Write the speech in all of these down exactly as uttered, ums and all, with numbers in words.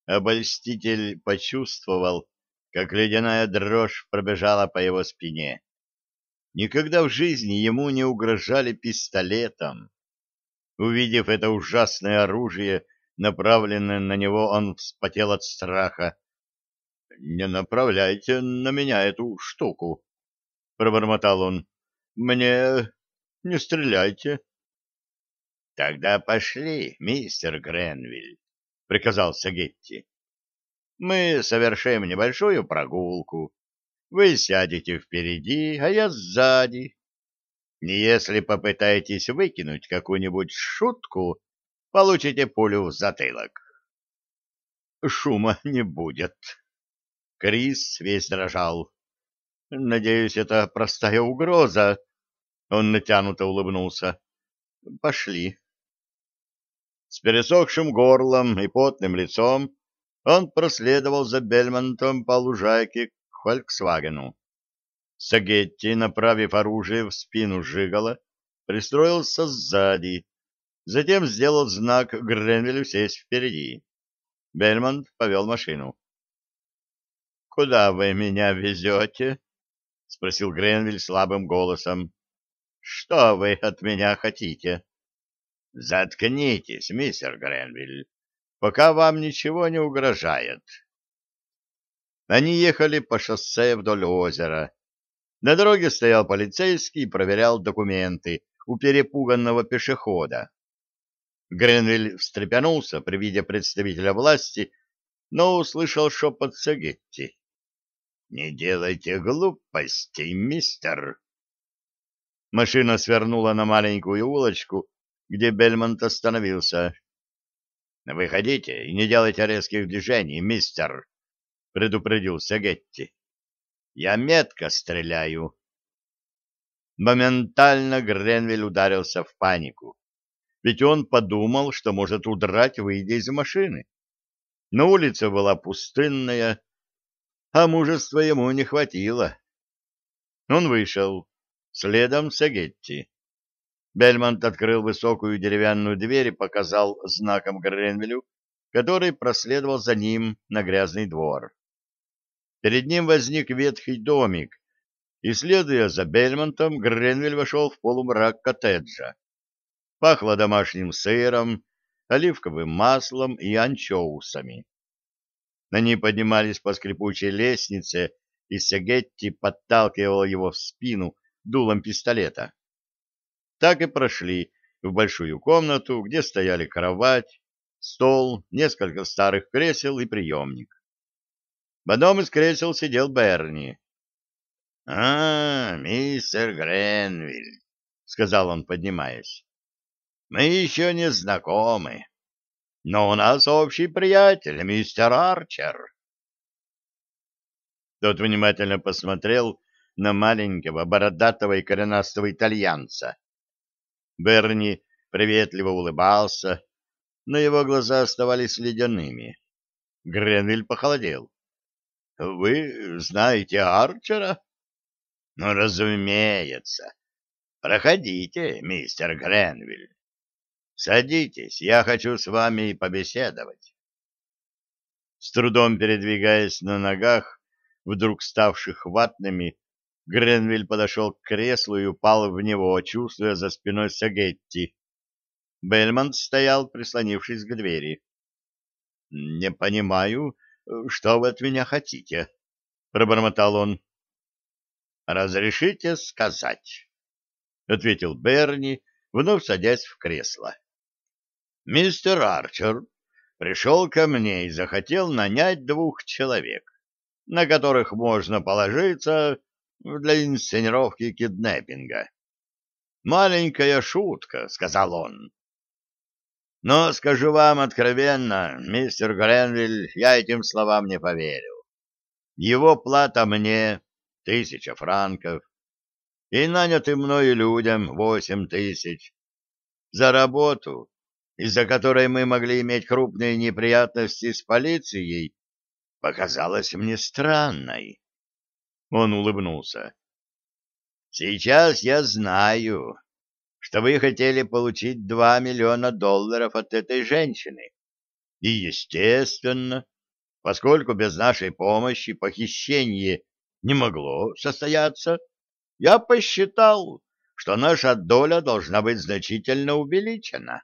Обольститель почувствовал, как ледяная дрожь пробежала по его спине. Никогда в жизни ему не угрожали пистолетом. Увидев это ужасное оружие, направленное на него, он вспотел от страха. — Не направляйте на меня эту штуку, — пробормотал он. — Мне не стреляйте. — Тогда пошли, мистер Гренвиль, — приказал Сагетти. — Мы совершим небольшую прогулку. Вы сядете впереди, а я сзади. Если попытаетесь выкинуть какую-нибудь шутку, получите пулю в затылок. Шума не будет. Крис весь дрожал. Надеюсь, это простая угроза. Он натянуто улыбнулся. Пошли. С пересохшим горлом и потным лицом он проследовал за Бельмонтом по лужайке к «Фольксвагену». Сагетти, направив оружие в спину Жигала, пристроился сзади, затем сделал знак Гренвилю сесть впереди. Бельмонт повел машину. — Куда вы меня везете? — спросил Гренвиль слабым голосом. — Что вы от меня хотите? — Заткнитесь, мистер Гренвиль, пока вам ничего не угрожает. Они ехали по шоссе вдоль озера. На дороге стоял полицейский и проверял документы у перепуганного пешехода. Гренвиль встрепенулся при виде представителя власти, но услышал шепот Сагетти. — Не делайте глупостей, мистер. Машина свернула на маленькую улочку, где Бельмонт остановился. — Выходите и не делайте резких движений, мистер, — предупредил Сагетти. — Я метко стреляю. Моментально Гренвиль ударился в панику, ведь он подумал, что может удрать, выйдя из машины. Но улица была пустынная, а мужества ему не хватило. Он вышел, следом Сагетти. Бельмонт открыл высокую деревянную дверь и показал знаком Гренвилю, который проследовал за ним на грязный двор. Перед ним возник ветхий домик, и, следуя за Бельмонтом, Гренвиль вошел в полумрак коттеджа. Пахло домашним сыром, оливковым маслом и анчоусами. Они поднимались по скрипучей лестнице, и Сагетти подталкивал его в спину дулом пистолета. Так и прошли в большую комнату, где стояли кровать, стол, несколько старых кресел и приемник. В одном из кресел сидел Берни. — А, мистер Гренвиль, — сказал он, поднимаясь, — мы еще не знакомы, но у нас общий приятель, мистер Арчер. Тот внимательно посмотрел на маленького, бородатого и коренастого итальянца. Берни приветливо улыбался, но его глаза оставались ледяными. Гренвиль похолодел. — Вы знаете Арчера? — Ну, разумеется. Проходите, мистер Гренвиль. Садитесь, я хочу с вами побеседовать. С трудом передвигаясь на ногах, вдруг ставших ватными, Гренвиль подошел к креслу и упал в него, чувствуя за спиной Сагетти. Бельмонт стоял, прислонившись к двери. — Не понимаю, что вы от меня хотите, — пробормотал он. — Разрешите сказать, — ответил Берни, вновь садясь в кресло. — Мистер Арчер пришел ко мне и захотел нанять двух человек, на которых можно положиться для инсценировки киднеппинга. «Маленькая шутка», — сказал он. Но, скажу вам откровенно, мистер Гренвиль, я этим словам не поверил. Его плата мне — тысяча франков, и нанятым мною людям восемь тысяч. За работу, из-за которой мы могли иметь крупные неприятности с полицией, показалось мне странной. Он улыбнулся. Сейчас я знаю, что вы хотели получить два миллиона долларов от этой женщины. И, естественно, поскольку без нашей помощи похищение не могло состояться, я посчитал, что наша доля должна быть значительно увеличена.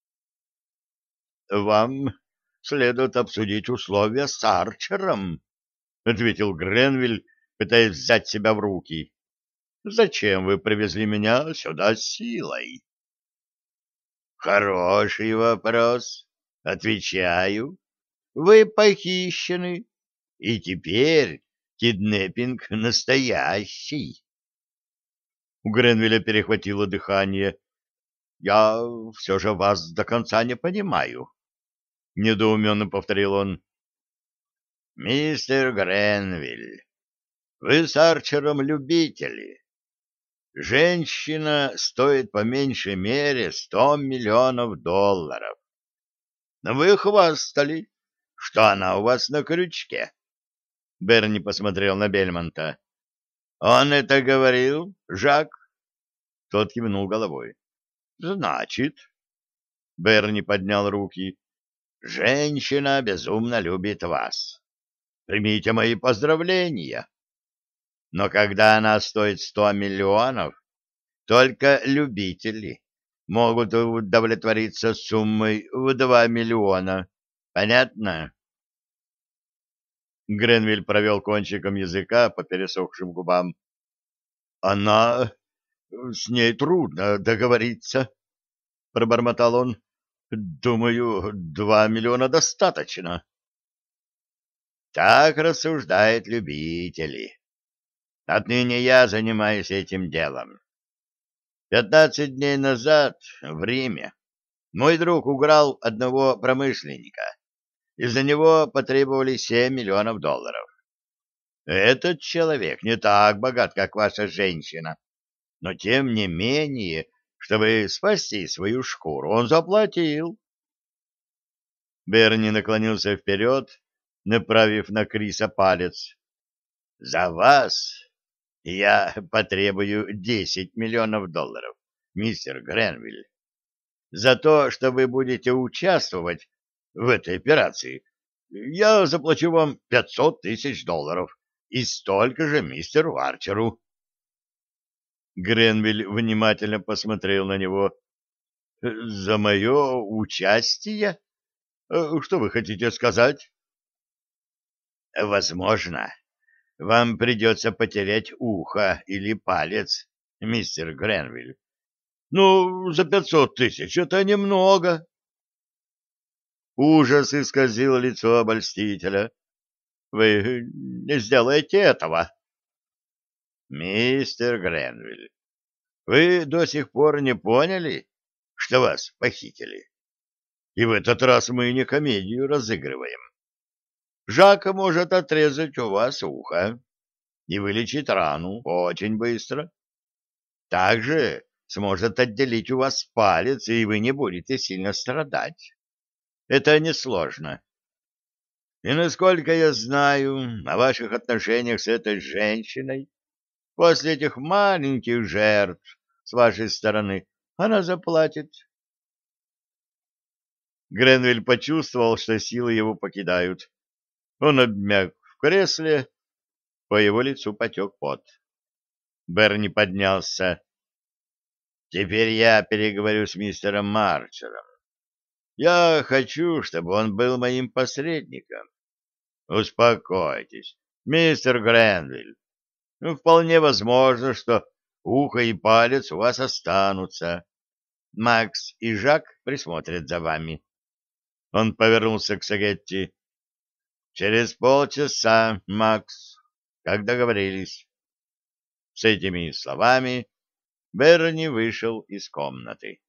— Вам следует обсудить условия с Арчером, — ответил Гренвиль, пытаясь взять себя в руки. — Зачем вы привезли меня сюда силой? — Хороший вопрос. Отвечаю. Вы похищены, и теперь киднеппинг настоящий. У Гренвилля перехватило дыхание. — Я все же вас до конца не понимаю, — недоуменно повторил он. — Мистер Гренвилл, вы с Арчером любители. Женщина стоит по меньшей мере сто миллионов долларов. Но вы хвастали, что она у вас на крючке. Берни посмотрел на Бельмонта. — Он это говорил, Жак? Тот кивнул головой. — Значит... Берни поднял руки. — Женщина безумно любит вас. Примите мои поздравления. Но когда она стоит сто миллионов, только любители могут удовлетвориться суммой в два миллиона. Понятно? Гренвиль провел кончиком языка по пересохшим губам. — Она... С ней трудно договориться, — пробормотал он. — Думаю, два миллиона достаточно. Так рассуждают любители. Отныне я занимаюсь этим делом. Пятнадцать дней назад в Риме мой друг уграл одного промышленника. Из-за него потребовали семь миллионов долларов. Этот человек не так богат, как ваша женщина, но тем не менее, чтобы спасти свою шкуру, он заплатил. Берни наклонился вперед, направив на Криса палец. — За вас я потребую десять миллионов долларов, мистер Гренвиль. За то, что вы будете участвовать в этой операции, я заплачу вам пятьсот тысяч долларов и столько же мистеру Арчеру. Гренвиль внимательно посмотрел на него. — За мое участие? Что вы хотите сказать? — Возможно, вам придется потерять ухо или палец, мистер Гренвиль. Ну, за пятьсот тысяч это немного. Ужас исказил лицо обольстителя. Вы не сделаете этого. Мистер Гренвиль, вы до сих пор не поняли, что вас похитили? И в этот раз мы не комедию разыгрываем. Жак может отрезать у вас ухо и вылечить рану очень быстро. Также сможет отделить у вас палец, и вы не будете сильно страдать. Это несложно. И насколько я знаю о ваших отношениях с этой женщиной, после этих маленьких жертв с вашей стороны она заплатит. Гренвиль почувствовал, что силы его покидают. Он обмяк в кресле, по его лицу потек пот. Берни поднялся. Теперь я переговорю с мистером Марчером. Я хочу, чтобы он был моим посредником. Успокойтесь, мистер Гренвиль. Ну, вполне возможно, что ухо и палец у вас останутся. Макс и Жак присмотрят за вами. Он повернулся к Сагетти. Через полчаса, Макс, как договорились. С этими словами Берни вышел из комнаты.